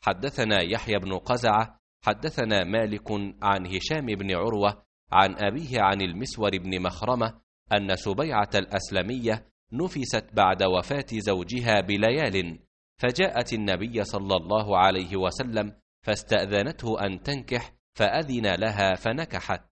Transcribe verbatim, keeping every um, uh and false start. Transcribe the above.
حدثنا يحيى بن قزعة حدثنا مالك عن هشام بن عروة عن أبيه عن المسور بن مخرمة أن سبيعة الأسلمية نفست بعد وفاة زوجها بليال، فجاءت النبي صلى الله عليه وسلم فاستأذنته أن تنكح، فأذن لها فنكحت.